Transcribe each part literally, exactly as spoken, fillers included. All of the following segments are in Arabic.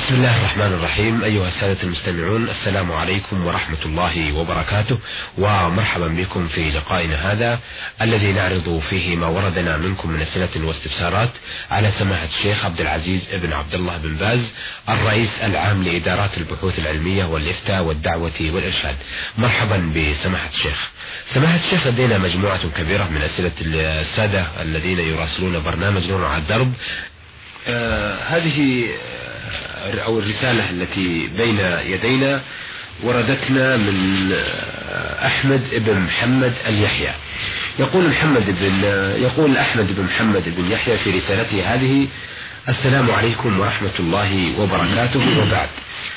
بسم الله الرحمن الرحيم. أيها السادة المستمعون، السلام عليكم ورحمة الله وبركاته، ومرحبا بكم في لقائنا هذا الذي نعرض فيه ما وردنا منكم من أسئلة واستفسارات على سماحة الشيخ عبد العزيز ابن عبد الله بن باز، الرئيس العام لإدارات البحوث العلمية والإفتاء والدعوة والإرشاد. مرحبا بسماحة الشيخ. سماحة الشيخ، لدينا مجموعة كبيرة من أسئلة السادة الذين يراسلون برنامج نور على الدرب. آه هذه أو الرسالة التي بين يدينا وردتنا من أحمد بن محمد اليحيى. يقول محمد بن يقول أحمد بن محمد بن يحيى في رسالته هذه: السلام عليكم ورحمة الله وبركاته، وبعد.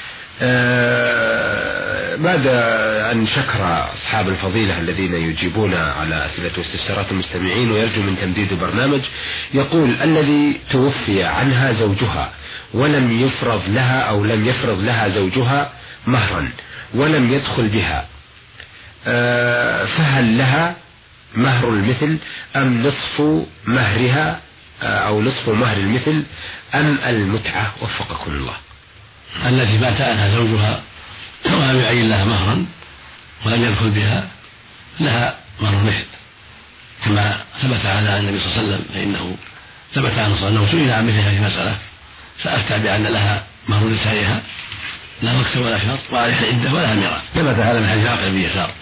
آه بعد أن شكر أصحاب الفضيلة الذين يجيبون على أسئلة واستفسارات المستمعين ويرجو من تمديد البرنامج، يقول: الذي توفي عنها زوجها ولم يفرض لها أو لم يفرض لها زوجها مهرا ولم يدخل بها، آه فهل لها مهر المثل أم نصف مهرها أو نصف مهر المثل أم المتعة؟ وفقكم الله. التي مات عنها زوجها ولم يعين لها مهرا ولم يدخل بها لها مهر مثل، كما ثبت على النبي صلى الله عليه وسلم، فإنه ثبت عنه صلى الله عليه وسلم أنه سئل عن مثل هذه المسألة فأفتى بأن لها مهر نسائها لا وقت ولا شرط وعليها العدة ولها ميراث. ثبت هذا من حديث عاقل بن يسار.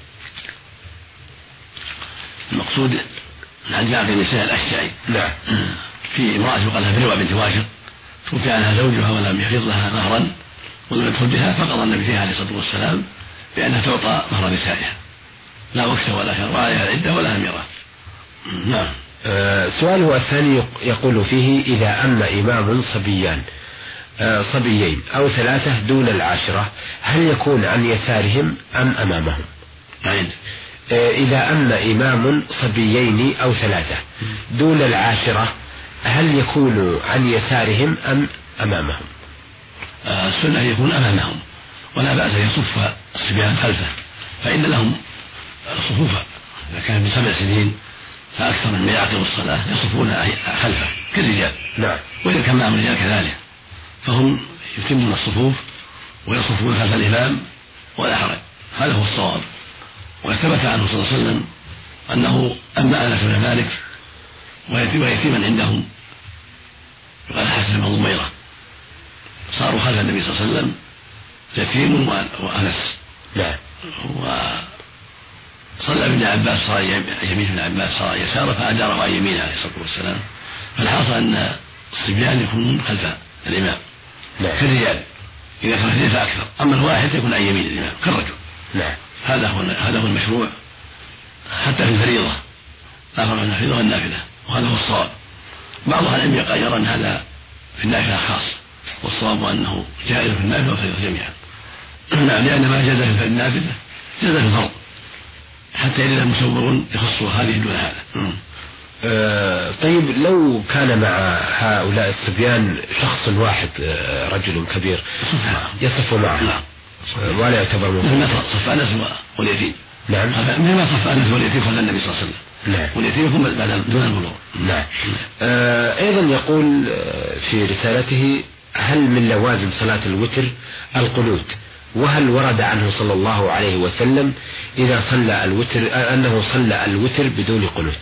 المقصود من حديث عاقل بن يسار الأشجعي نعم في امرأة يقال لها بروى بنت واشق توفي عنها زوجها ولم يحفظ لها مهرا ولم يدخل بها، فقضى النبي فيها عليه الصلاة والسلام بأنها تعطى مهر نسائها لا وقت ولا شرط وعليها العدة ولها ميراث. نعم. آه سؤاله الثاني يقول فيه: إذا أم إمام صبيان آه صبيين أو ثلاثة دون العاشرة، هل يكون عن يسارهم أم أمامهم؟ نعم. آه إذا أم إمام صبيين أو ثلاثة دون العاشرة، هل يكون عن يسارهم أم أمامهم؟ آه السنة يكون أمامهم، ولا بأس أن يصف الصبيان خلفه، فإن لهم صفوفا. إذا كان بسبع سنين فأكثر من يعقب الصلاة يصفون خلفه كالرجال. نعم. وإذا كان معهم الرجال كذلك فهم يتمون الصفوف ويصفون خلف الإمام ولا حرج، هذا هو الصواب. وثبت عنه صلى الله عليه وسلم أنه أما أنس بن مالك ويتيما عندهم يقال حسن بن ضميرة صاروا خلف النبي صلى الله عليه وسلم يتيم وأنس. نعم. صلى ابن عباس صار يمين ابن عباس صار يساره فأداره عن يمينه عليه الصلاة والسلام. فالحاصل أن الصبيان يكونون خلف الإمام كالرجال، إذا كان اثنين فأكثر، أما الواحد يكون عن يمين الإمام كالرجل. نعم. هذا هو هذا هو المشروع حتى في الفريضة، لا فرق بين الفريضة والنافلة، وهذا هو الصواب. بعض أهل العلم يرى أن هذا في النافلة خاص، والصواب أنه جائز في النافلة والفريضة جميعا. لأن ما جاز في النافلة جاز في الفرض، حتى إذا مسور يخص هذه دون هذا. آه طيب، لو كان مع هؤلاء الصبيان شخص واحد، آه رجل كبير يصف معه، نعم، ولا يعتبر مثل ما صف أنس واليتيم. نعم. مثل ما صف أنس واليتيم خلف النبي صلى الله عليه وسلم. نعم. واليتيم يكون بعد دون البلوغ. نعم. آه أيضا يقول في رسالته: هل من لوازم صلاة الوتر القنوت؟ وهل ورد عنه صلى الله عليه وسلم إذا صلى الوتر أنه صلى الوتر بدون قنوت؟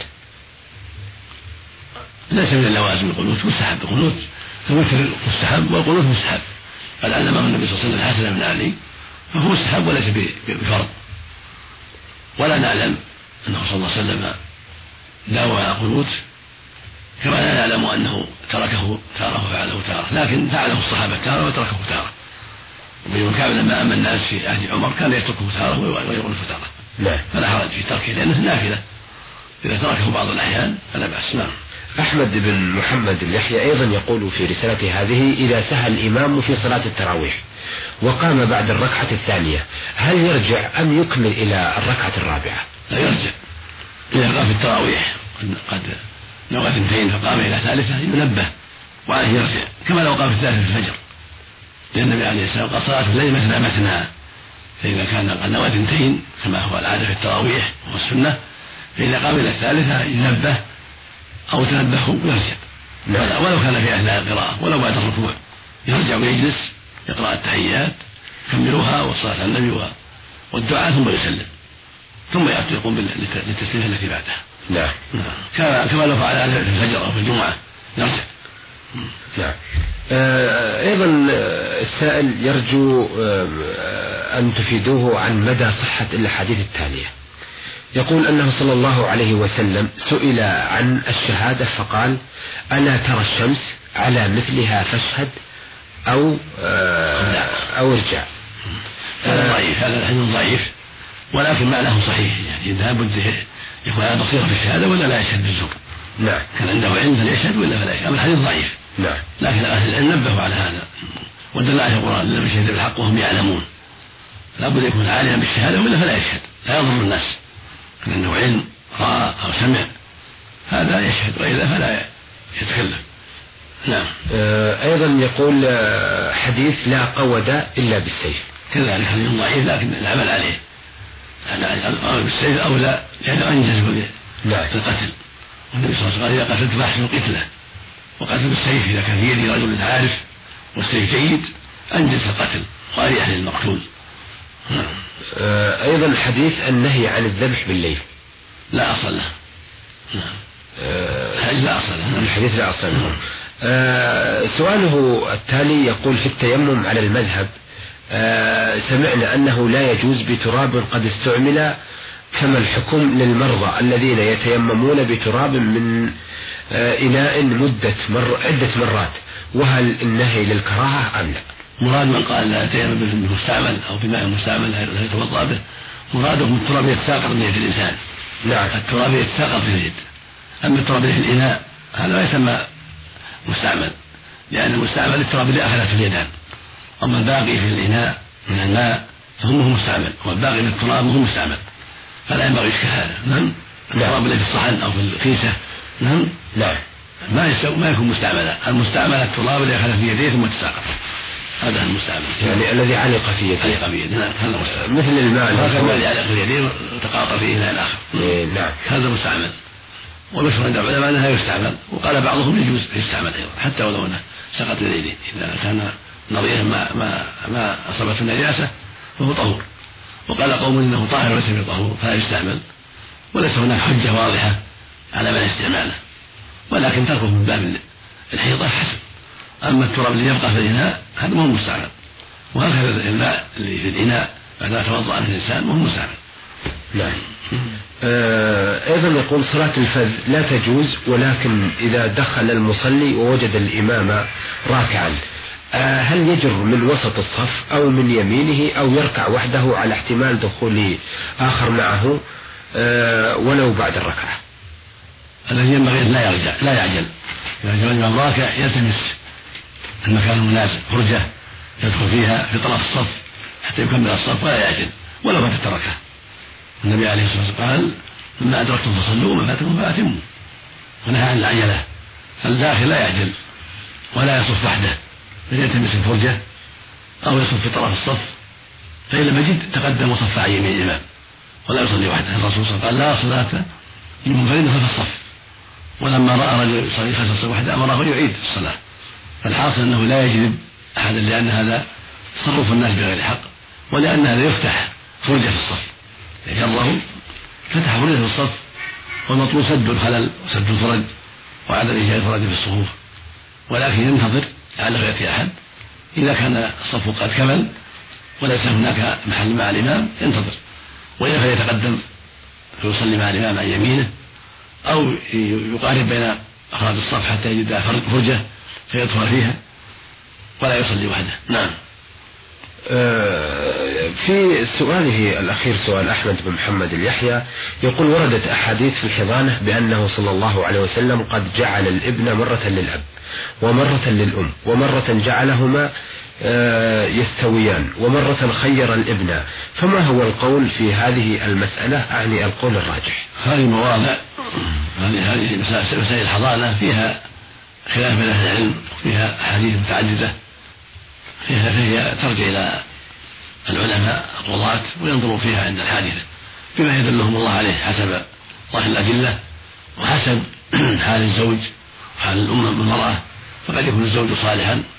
ليس من اللوازم القنوت، مستحب القنوت، الوتر مستحب والقنوت مستحب. قد علمه النبي صلى الله عليه وسلم الحسن بن علي، فهو مستحب وليس بفرض. ولا نعلم أنه صلى الله عليه وسلم داوم على القنوت، كما لا نعلم أنه تركه تارة وفعله تارة، لكن فعله الصحابة تارة وتركه تارة. وابن كعب لما أما الناس في عهد عمر كان يتركه تارة ويقنط تارة. نعم. فلا حرج في تركه لأنه نافلة، إذا تركه بعض الأحيان فلا بأس. نعم. أحمد بن محمد اليحيى أيضا يقول في رسالته هذه: إذا سهى الإمام في صلاة التراويح وقام بعد الركعة الثانية، هل يرجع أم يكمل إلى الركعة الرابعة؟ لا يرجع. إذا قام في التراويح قد نوى اثنتين فقام إلى ثالثة ينبه وعليه يرجع، كما لو قام في الثالثة في الفجر، لأن النبي عليه السلام قال: صلاة الليل مثنى مثنى. فإذا كان قد نوى اثنتين كما هو العادة في التراويح والسنة، فإذا قام إلى الثالثة ينبه أو تنبه ويرجع، ولو كان في أثناء القراءة ولو بعد الركوع، يرجع ويجلس يقرأ التحيات يكملوها والصلاة على النبي والدعاء ثم يسلم ثم يقوم بالتسليمة التي بعدها. نعم. كما كما لو فعل في الفجر أو في الجمعة يرجع. نعم. أيضا السائل يرجو أن تفيدوه عن مدى صحة الأحاديث التالية. يقول أنه صلى الله عليه وسلم سئل عن الشهادة فقال: ألا ترى الشمس على مثلها فاشهد أو أو ارجع. هذا ضعيف، هذا الحديث ضعيف، ولكن معناه صحيح، يعني لابد يكون على بصيرة في الشهادة ولا لا يشهد بالزور. نعم. كان عنده علم فليشهد ولا فلا يشهد. أما الحديث ضعيف. نعم. لكن أهل العلم نبهوا على هذا ودل على القرآن: لم يشهد بالحق وهم يعلمون. لابد يكون عالما بالشهادة ولا فلا يشهد، لا يضر الناس. كان عنده علم رأى أو سمع هذا يشهد، وإلا فلا يتكلم. نعم. أيضا يقول حديث: لا قود إلا بالسيف. كذلك حديث ضعيف لكن العمل عليه القول بالسيف أولى لأنه أنجز بالقتل. والنبي صلى الله عليه وسلم قال: إذا قتلت فأحسن قتله، وقتل بالسيف إذا كان في يد رجل عارف والسيف جيد أنجز القتل وأريح للمقتول. أيضا حديث النهي عن الذبح بالليل لا أصل له. الحديث لا أصل له. الحديث لا أصل له. أه سؤاله التالي يقول: في التيمم على المذهب أه سمعنا أنه لا يجوز بتراب قد استعمل، كما الحكم للمرضى الذين يتيممون بتراب من أه إناء مدة مر عدة مرات، وهل النهي للكراهة أم لا؟ مراد من قال لا يتيمم بالمستعمل أو بماء مستعمل لا يتوضأ به، مراده من التراب يتساقط من يد الإنسان. نعم. التراب يتساقط في اليد. أما التراب في الإناء هذا لا يسمى مستعمل، لأن المستعمل التراب اللي أخذته اليدان، أما الباقي في الإناء من الماء فهم هو مستعمل، والباقي من التراب هو مستعمل، فلا ينبغي إشكال هذا. نعم. التراب اللي في الصحن أو في الكيسة نعم لا ما يستوي ما يكون مستعملا. المستعمل التراب اللي أخذ في يديه ثم تساقط، هذا المستعمل، يعني الذي علق في يديه. علق في يديه. نعم. هذا مستعمل. مثل الماء الذي علق في يديه وتقاطع فيه إلى الآخر. نعم. هذا مستعمل. والمشهور عند العلماء أنها يستعمل، وقال بعضهم يجوز يستعمل أيضا حتى ولو أنه سقط من يديه، إذا كان نظيرا ما ما ما أصابته النجاسة فهو طهور. وقال قوم إنه طاهر وليس بطهور فلا يستعمل، وليس هناك حجة واضحة على من استعماله، ولكن تركه من باب الحيطة حسن. أما التراب اللي يبقى في الإناء هذا مو مستعمل، وهكذا الماء اللي في الإناء بعد ما توضأ من الإنسان مو مستعمل. نعم. آه أيضا يقول: صلاة الفذ لا تجوز، ولكن إذا دخل المصلي ووجد الإمام راكعا آه هل يجر من وسط الصف أو من يمينه أو يركع وحده على احتمال دخول آخر معه آه ولو بعد الركعة؟ الذي ينبغي لا يرجع لا يعجل. إذا كان الإمام راكع يلتمس المكان المناسب فرجة يدخل فيها في طرف الصف حتى يكمل الصف ولا يعجل ولو فاتت الركعة. النبي عليه الصلاة والسلام قال: مما أدركتم فصلوا وما فاتكم فأتموا، ونهى عن العجلة. فالداخل لا يعجل ولا يصف وحده، بل يلتمس الفرجة أو يصف في طرف الصف، فإن لم يجد تقدم وصف عن يمين الإمام ولا يصلي وحده. الرسول صلى الله عليه وسلم قال: لا صلاة لمنفرد خلف الصف، ولما رأى رجل يصلي خلف الصف وحده أمره يعيد الصلاة. فالحاصل أنه لا يجذب أحدا، لأن هذا تصرف الناس بغير حق، ولأن هذا يفتح فرجة في الصف، يجره فتح فرجة في الصف، والمطلوب سد الخلل وسد الفرج وعدم إيجاد الفرج في الصفوف، ولكن ينتظر لعله يأتي أحد. إذا كان الصف قد كمل وليس هناك محل مع الإمام ينتظر، وإذا فليتقدم فيصلي مع الإمام عن يمينه، أو يقارب بين أفراد الصف حتى يجد فرجة فيدخل فيها ولا يصلي وحده. نعم. في سؤاله الأخير سؤال أحمد بن محمد اليحيى يقول: وردت أحاديث في الحضانة بأنه صلى الله عليه وسلم قد جعل الابن مرة للأب ومرة للأم ومرة جعلهما يستويان ومرة خير الابن، فما هو القول في هذه المسألة؟ أعني القول الراجح. هذه مواضع هذه هذه مسائل الحضانة فيها خلاف بين أهل العلم، فيها أحاديث متعددة، فيها فهي ترجع إلى العلماء القضاة وينظروا فيها عند الحادثة بما يدلهم الله عليه حسب ظاهر الأدلة وحسب حال الزوج وحال الأم المرأة. فقد يكون الزوج صالحا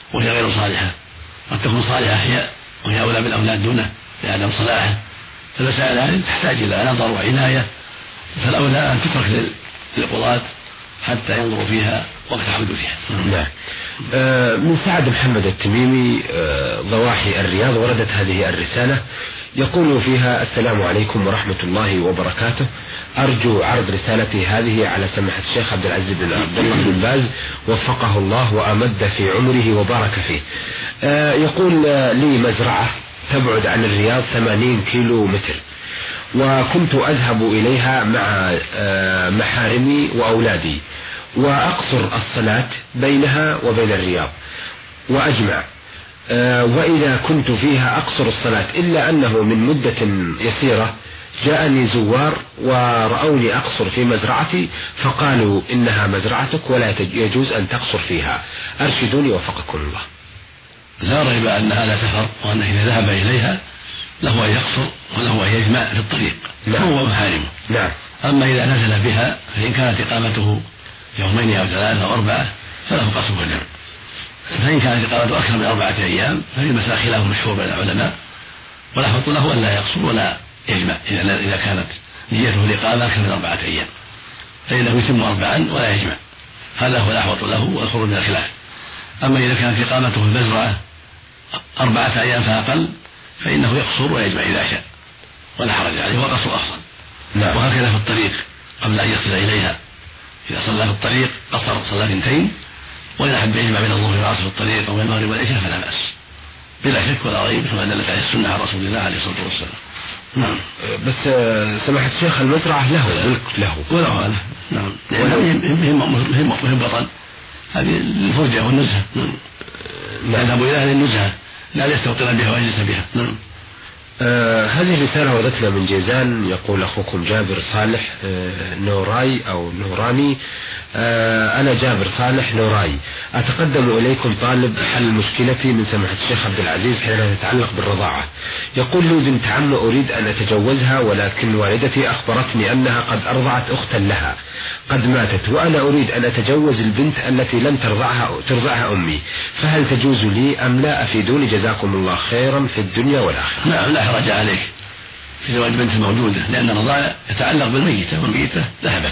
وهي غير صالحة، قد تكون صالحة هي وهي أولى بالأولاد دونه لعدم صلاحه. فالمسائل هذه تحتاج إلى نظر وعناية، فالأولى أن تترك للقضاة حتى ينظروا فيها وقت حدوثها. نعم. آه من سعد محمد التميمي آه ضواحي الرياض وردت هذه الرسالة، يقول فيها: السلام عليكم ورحمة الله وبركاته، أرجو عرض رسالتي هذه على سماحة الشيخ عبد العزيز بن عبد الله بن باز وفقه الله وأمد في عمره وبارك فيه. آه يقول: آه لي مزرعة تبعد عن الرياض ثمانين كيلو متر، وكنت أذهب إليها مع آه محارمي وأولادي، وأقصر الصلاة بينها وبين الرياض وأجمع، أه وإذا كنت فيها أقصر الصلاة، إلا أنه من مدة يسيرة جاءني زوار ورأوني أقصر في مزرعتي فقالوا إنها مزرعتك ولا يجوز أن تقصر فيها، أرشدوني وفقكم الله. لا ريب أن هذا سفر، وأنه إذا ذهب إليها له أن يقصر وله أن يجمع في الطريق. نعم. هو محارمه. نعم. أما إذا نزل بها فإن كانت إقامته يومين أو ثلاثة أو أربعة فله قصر والجمع، فإن كانت إقامته أكثر من أربعة أيام ففي المسألة خلاف مشهور بين العلماء، والأحوط له أن لا يقصر ولا يجمع إذا كانت نيته الإقامة أكثر من أربعة أيام، فإنه يتم أربعا ولا يجمع، هذا هو الأحوط له والخروج من الخلاف. أما إذا كانت إقامته في المزرعة أربعة أيام فأقل فإنه يقصر ويجمع إذا شاء ولا حرج عليه، وقصر أفضل. نعم. وهكذا في الطريق قبل أن يصل إليها، إذا صلى في الطريق قصر صلى اثنتين، وإن أحب يجمع بين الظهر والعصر في الطريق أو المغرب والعشاء فلا بأس، بلا شك ولا ريب، كما دلت عليه السنة عن رسول الله عليه الصلاة والسلام. نعم. بس سماحة الشيخ المزرعة له ملك له وله هذا. نعم. مهم بطن هذه الفرجة والنزهة. نعم. يذهب إليها للنزهة لا يستوطن بها ويجلس بها. نعم. آه هذه الرسالة وردتنا من جيزان، يقول أخوكم جابر صالح آه نوراي أو نوراني. آه أنا جابر صالح نوراي، أتقدم إليكم طالب حل مشكلتي من سماحة الشيخ عبد العزيز حينها تتعلق بالرضاعة. يقول لي بنت عم أريد أن أتجوزها، ولكن والدتي أخبرتني أنها قد أرضعت أختا لها قد ماتت، وأنا أريد أن أتجوز البنت التي لم ترضعها ترضعها أمي، فهل تجوز لي أم لا؟ أفيدوني جزاكم الله خيرا في الدنيا والآخرة. نعم، لا حرج عليك في زواج بنت موجودة، لأن الرضاعة يتعلق بالميتة، والميتة ذهبت،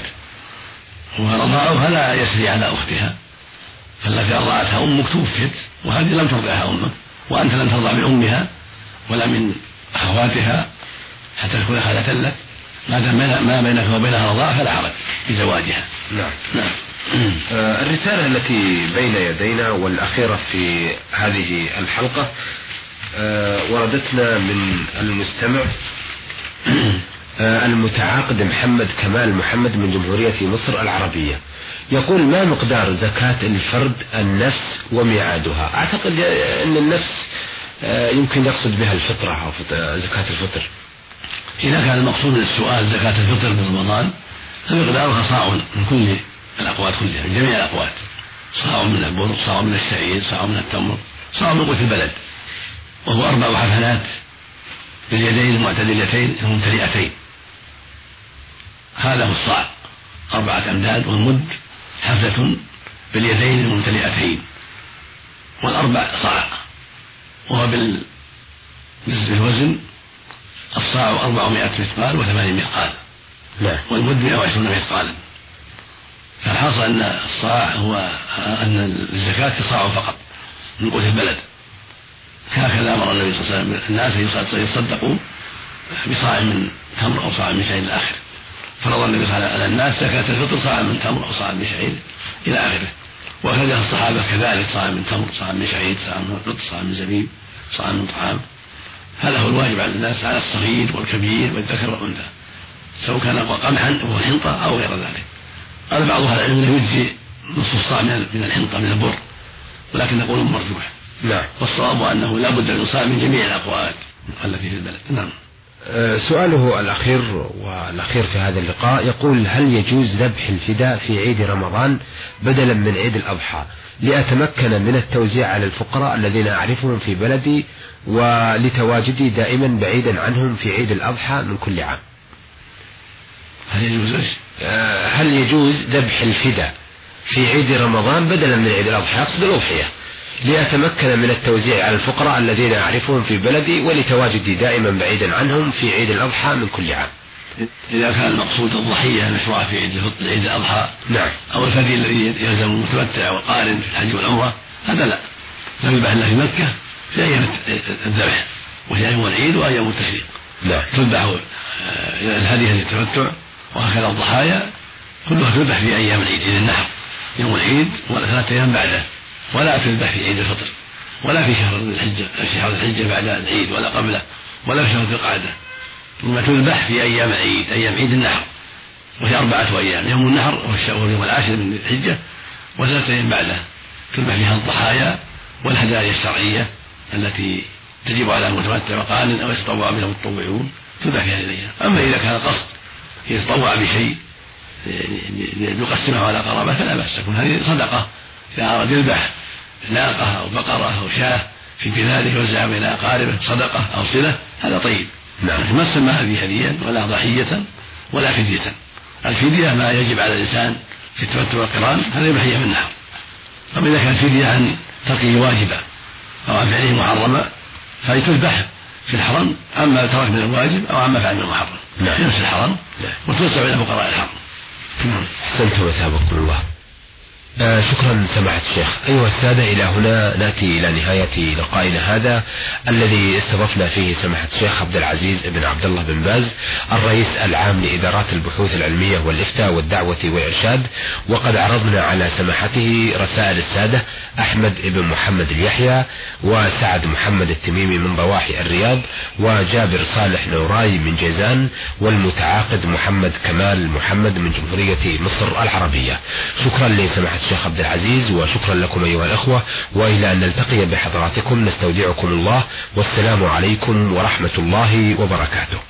ورضاعها لا يسري على أختها، فالتي أرضعتها أمك توفيت وهذه لم ترضعها أمك، وأنت لم ترضع من أمها ولا من أخواتها حتى تكون خالة لك، ما دام ما بينك وبينها رضاعة فلا حرج في زواجها. نعم. نعم. آه الرسالة التي بين يدينا والأخيرة في هذه الحلقة آه وردتنا من المستمع آه المتعاقد محمد كمال محمد من جمهورية مصر العربية، يقول: ما مقدار زكاة الفرد النفس وميعادها؟ أعتقد أن النفس آه يمكن يقصد بها الفطرة أو زكاة الفطر. إذا كان المقصود من السؤال زكاة الفطر من رمضان فمقدارها صاع من كل الأقوات كلها، من جميع الأقوات، صاع من البر، صاع من الشعير، صاع من التمر، صاع من قوت البلد، وهو أربع حفنات باليدين المعتدلتين الممتلئتين، هذا هو الصاع، أربعة أمداد، والمد حفلة باليدين الممتلئتين، والأربع صاع، وهو بالوزن الصاع أربعمائة مثقال وثمانين مثقال، لا. والمد مئة وعشرون مثقالا. فالحاصل أن الصاع هو أن الزكاة صاع فقط من قوت البلد، هكذا أمر النبي صلى الله عليه وسلم الناس يصدقوا بصاع من تمر أو صاع من شعير إلى آخره، فرض النبي صلى الله عليه وسلم على الناس زكاة الفطر صاع من تمر أو صاع من شعير إلى آخره، وكذا الصحابة كذلك صاع من تمر، صاع من شعير، صاع من رطب، صاع من زبيب، صاع من طعام. هذا هو الواجب على الناس، على الصغير والكبير والذكر والأنثى، سواء كان قمحا وحنطة أو غير ذلك. قال بعض أهل العلم أنه يجزي نصف الصاع من الحنطة من البر، ولكن نقول مرجوح. نعم. والصواب أنه لا بد من صاع من جميع الأقوات التي في البلد. نعم. سؤاله الأخير والأخير في هذا اللقاء يقول: هل يجوز ذبح الفداء في عيد رمضان بدلا من عيد الأضحى لأتمكن من التوزيع على الفقراء الذين أعرفهم في بلدي ولتواجدي دائما بعيدا عنهم في عيد الأضحى من كل عام؟ هل يجوز هل يجوز ذبح الفداء في عيد رمضان بدلا من عيد الأضحى؟ أقصد الأضحية، لأتمكن من التوزيع على الفقراء الذين أعرفهم في بلدي ولتواجدي دائما بعيدا عنهم في عيد الأضحى من كل عام. إذا كان المقصود الضحية مشروعة في عيد الفطر عيد الأضحى نعم. أو الفدي الذي يلزم المتمتع والقارن في الحج والعمرة هذا لا، لا يذبح إلا في مكة في أيام الذبح وهي أيام العيد وأيام التشريق. نعم. تذبح الهدي للتمتع وهكذا الضحايا كلها تذبح في أيام العيد، عيد النحر يوم العيد وثلاثة أيام بعده، ولا تذبح في عيد الفطر ولا في شهر الحجة شهر الحجة بعد العيد ولا قبله ولا في شهر ذي القعدة، إنما تذبح في أيام العيد أيام عيد النحر وهي أربعة أيام، يوم النحر وهو اليوم العاشر من الحجة وثلاثة أيام بعده تذبح فيها الضحايا والهدايا الشرعية التي تجب على المتمتع وقارن أو يتطوع بها المتطوعون تذبح في هذه الأيام. أما إذا كان القصد يتطوع بشيء يقسمه على قرابة فلا بأس، تكون هذه صدقة إذا أراد يذبح ناقة أو بقرة أو شاة في بلاده يوزعها بين أقاربه صدقة أو صلة هذا طيب. نعم. ما سمى هذه هديا ولا ضحية ولا فدية. الفدية ما يجب على الإنسان في التمتع والقران هذا يبحيه من النحر. أما إذا كان فدية عن تركه واجبا أو عن فعله محرما فيتذبح في الحرم عما ترك من الواجب أو عما فعل من المحرم في نفس الحرم وتوزع إلى فقراء الحرم. أحسنتم وثابكم الله. آه شكرا سماحة الشيخ. أيها السادة، إلى هنا نأتي إلى نهاية لقائنا هذا الذي استضفنا فيه سماحة الشيخ عبد العزيز بن عبد الله بن باز الرئيس العام لإدارات البحوث العلمية والإفتاء والدعوة والإرشاد، وقد عرضنا على سماحته رسائل السادة أحمد بن محمد اليحيى وسعد محمد التميمي من ضواحي الرياض وجابر صالح نوراي من جيزان والمتعاقد محمد كمال محمد من جمهورية مصر العربية. شكرا لسماحة الشيخ عبد العزيز وشكرا لكم أيها الأخوة، وإلى أن نلتقي بحضراتكم نستودعكم الله والسلام عليكم ورحمة الله وبركاته.